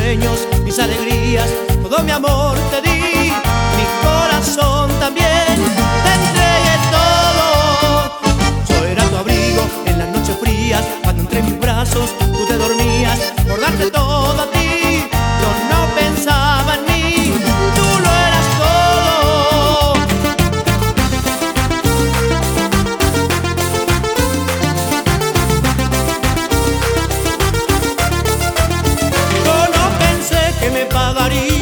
sueños, mis alegrías, todo mi amor te di. Mi corazón también te entregué todo. Yo era tu abrigo en las noches frías, cuando entre mis brazos tú te dormías. Por darte todo a ti, yo no pensaba en mí, tú lo eras todo. Yo no pensé que me pagaría